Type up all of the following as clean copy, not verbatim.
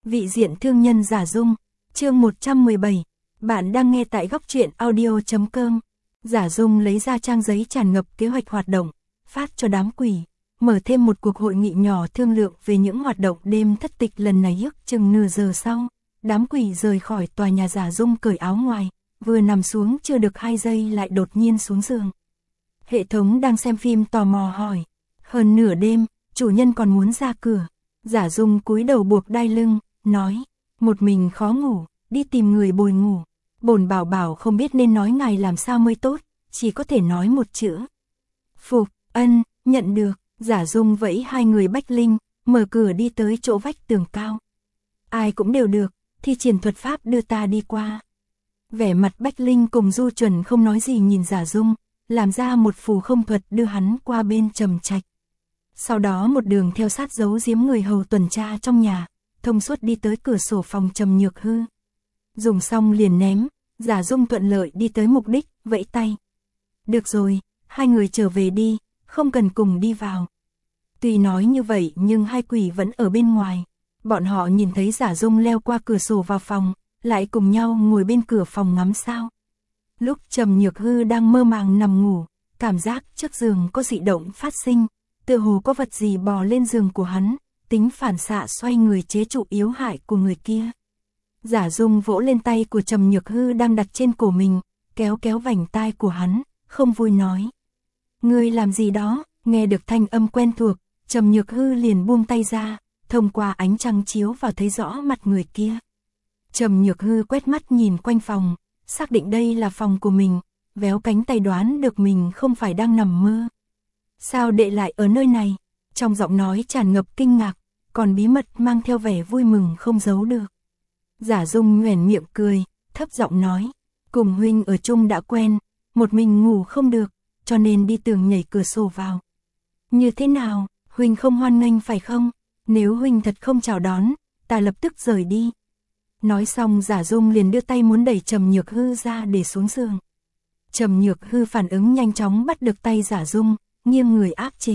Vị diện thương nhân Giả Dung, chương 117. Bạn đang nghe tại góc truyện audio.com. Giả Dung lấy ra trang giấy tràn ngập kế hoạch hoạt động, phát cho đám quỷ, mở thêm một cuộc hội nghị nhỏ thương lượng về những hoạt động đêm thất tịch lần này. Ước chừng nửa giờ sau, đám quỷ rời khỏi tòa nhà. Giả Dung cởi áo ngoài, vừa nằm xuống chưa được 2 giây lại đột nhiên xuống giường. Hệ thống đang xem phim tò mò hỏi, hơn nửa đêm, chủ nhân còn muốn ra cửa. Giả Dung cúi đầu buộc đai lưng, nói, một mình khó ngủ, đi tìm người bồi ngủ. Bổn bảo bảo không biết nên nói ngài làm sao mới tốt, chỉ có thể nói một chữ. Phục, ân, nhận được. Giả Dung vẫy hai người Bách Linh, mở cửa đi tới chỗ vách tường cao. Ai cũng đều được, thi triển thuật pháp đưa ta đi qua. Vẻ mặt Bách Linh cùng Du Chuẩn không nói gì nhìn Giả Dung, làm ra một phù không thuật đưa hắn qua bên Trầm Trạch. Sau đó một đường theo sát giấu giếm người hầu tuần tra trong nhà, thông suốt đi tới cửa sổ phòng Trầm Nhược Hư. Dùng xong liền ném, Giả Dung thuận lợi đi tới mục đích, vẫy tay. Được rồi, hai người trở về đi, không cần cùng đi vào. Tuy nói như vậy nhưng hai quỷ vẫn ở bên ngoài. Bọn họ nhìn thấy Giả Dung leo qua cửa sổ vào phòng, lại cùng nhau ngồi bên cửa phòng ngắm sao. Lúc Trầm Nhược Hư đang mơ màng nằm ngủ, cảm giác trước giường có dị động phát sinh, tựa hồ có vật gì bò lên giường của hắn, tính phản xạ xoay người chế trụ yếu hại của người kia. Giả Dung vỗ lên tay của Trầm Nhược Hư đang đặt trên cổ mình, kéo kéo vành tai của hắn, không vui nói. Ngươi làm gì đó? Nghe được thanh âm quen thuộc, Trầm Nhược Hư liền buông tay ra, thông qua ánh trăng chiếu vào thấy rõ mặt người kia. Trầm Nhược Hư quét mắt nhìn quanh phòng, xác định đây là phòng của mình, véo cánh tay đoán được mình không phải đang nằm mơ. Sao đệ lại ở nơi này? Trong giọng nói tràn ngập kinh ngạc, còn bí mật mang theo vẻ vui mừng không giấu được. Giả Dung nhoẻn miệng cười, thấp giọng nói, cùng huynh ở chung đã quen, một mình ngủ không được, cho nên đi tường nhảy cửa sổ vào. Như thế nào, huynh không hoan nghênh phải không? Nếu huynh thật không chào đón, ta lập tức rời đi. Nói xong Giả Dung liền đưa tay muốn đẩy Trầm Nhược Hư ra để xuống giường. Trầm Nhược Hư phản ứng nhanh chóng bắt được tay Giả Dung, nghiêng người áp chế.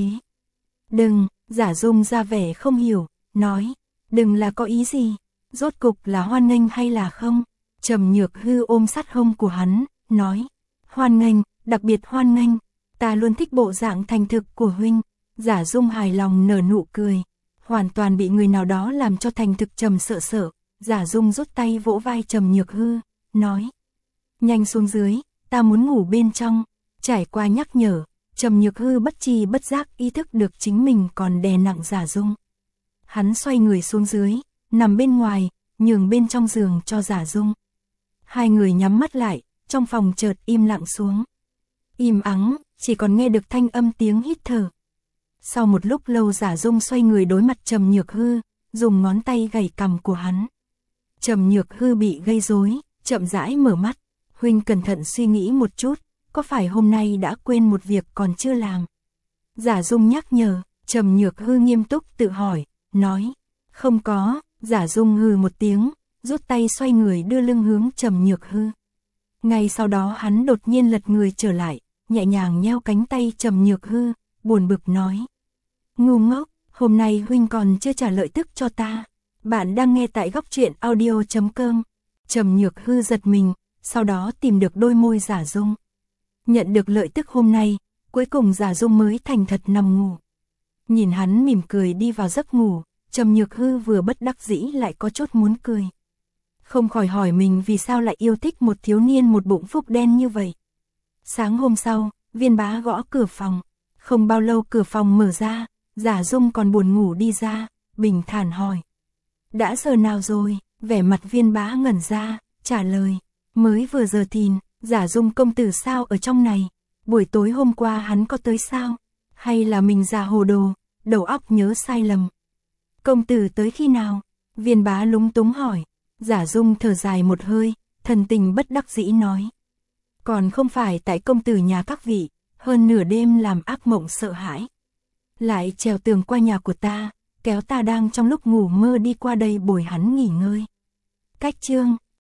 Đừng, Giả Dung ra vẻ không hiểu, nói, đừng là có ý gì, rốt cục là hoan nghênh hay là không? Trầm Nhược Hư ôm sát hông của hắn, nói, hoan nghênh, đặc biệt hoan nghênh, ta luôn thích bộ dạng thành thực của huynh. Giả Dung hài lòng nở nụ cười, hoàn toàn bị người nào đó làm cho thành thực trầm sợ sợ. Giả Dung rút tay vỗ vai Trầm Nhược Hư, nói, nhanh xuống dưới, ta muốn ngủ bên trong. Trải qua nhắc nhở, Trầm Nhược Hư bất tri bất giác ý thức được chính mình còn đè nặng Giả Dung. Hắn xoay người xuống dưới, nằm bên ngoài, nhường bên trong giường cho Giả Dung. Hai người nhắm mắt lại, trong phòng chợt im lặng xuống. Im ắng, chỉ còn nghe được thanh âm tiếng hít thở. Sau một lúc lâu Giả Dung xoay người đối mặt Trầm Nhược Hư, dùng ngón tay gảy cằm của hắn. Trầm Nhược Hư bị gây rối, chậm rãi mở mắt, huynh cẩn thận suy nghĩ một chút, có phải hôm nay đã quên một việc còn chưa làm? Giả Dung nhắc nhở, Trầm Nhược Hư nghiêm túc tự hỏi, nói, không có. Giả Dung hừ một tiếng, rút tay xoay người đưa lưng hướng Trầm Nhược Hư. Ngay sau đó hắn đột nhiên lật người trở lại, nhẹ nhàng nheo cánh tay Trầm Nhược Hư, buồn bực nói, ngu ngốc, hôm nay huynh còn chưa trả lợi tức cho ta. Bạn đang nghe tại góc truyện audio.com. Trầm Nhược Hư giật mình, sau đó tìm được đôi môi Giả Dung. Nhận được lợi tức hôm nay, cuối cùng Giả Dung mới thành thật nằm ngủ. Nhìn hắn mỉm cười đi vào giấc ngủ, Trầm Nhược Hư vừa bất đắc dĩ lại có chút muốn cười. Không khỏi hỏi mình vì sao lại yêu thích một thiếu niên một bụng phúc đen như vậy. Sáng hôm sau, Viên Bá gõ cửa phòng. Không bao lâu cửa phòng mở ra, Giả Dung còn buồn ngủ đi ra, bình thản hỏi. Đã giờ nào rồi? Vẻ mặt Viên Bá ngẩn ra, trả lời, mới vừa giờ thìn. Giả Dung công tử sao ở trong này? Buổi tối hôm qua hắn có tới sao? Hay là mình già hồ đồ, đầu óc nhớ sai lầm? Công tử tới khi nào? Viên Bá lúng túng hỏi. Giả Dung thở dài một hơi, thần tình bất đắc dĩ nói. Còn không phải tại công tử nhà các vị, hơn nửa đêm làm ác mộng sợ hãi. Lại trèo tường qua nhà của ta, kéo ta đang trong lúc ngủ mơ đi qua đây bồi hắn nghỉ ngơi. Cách chương,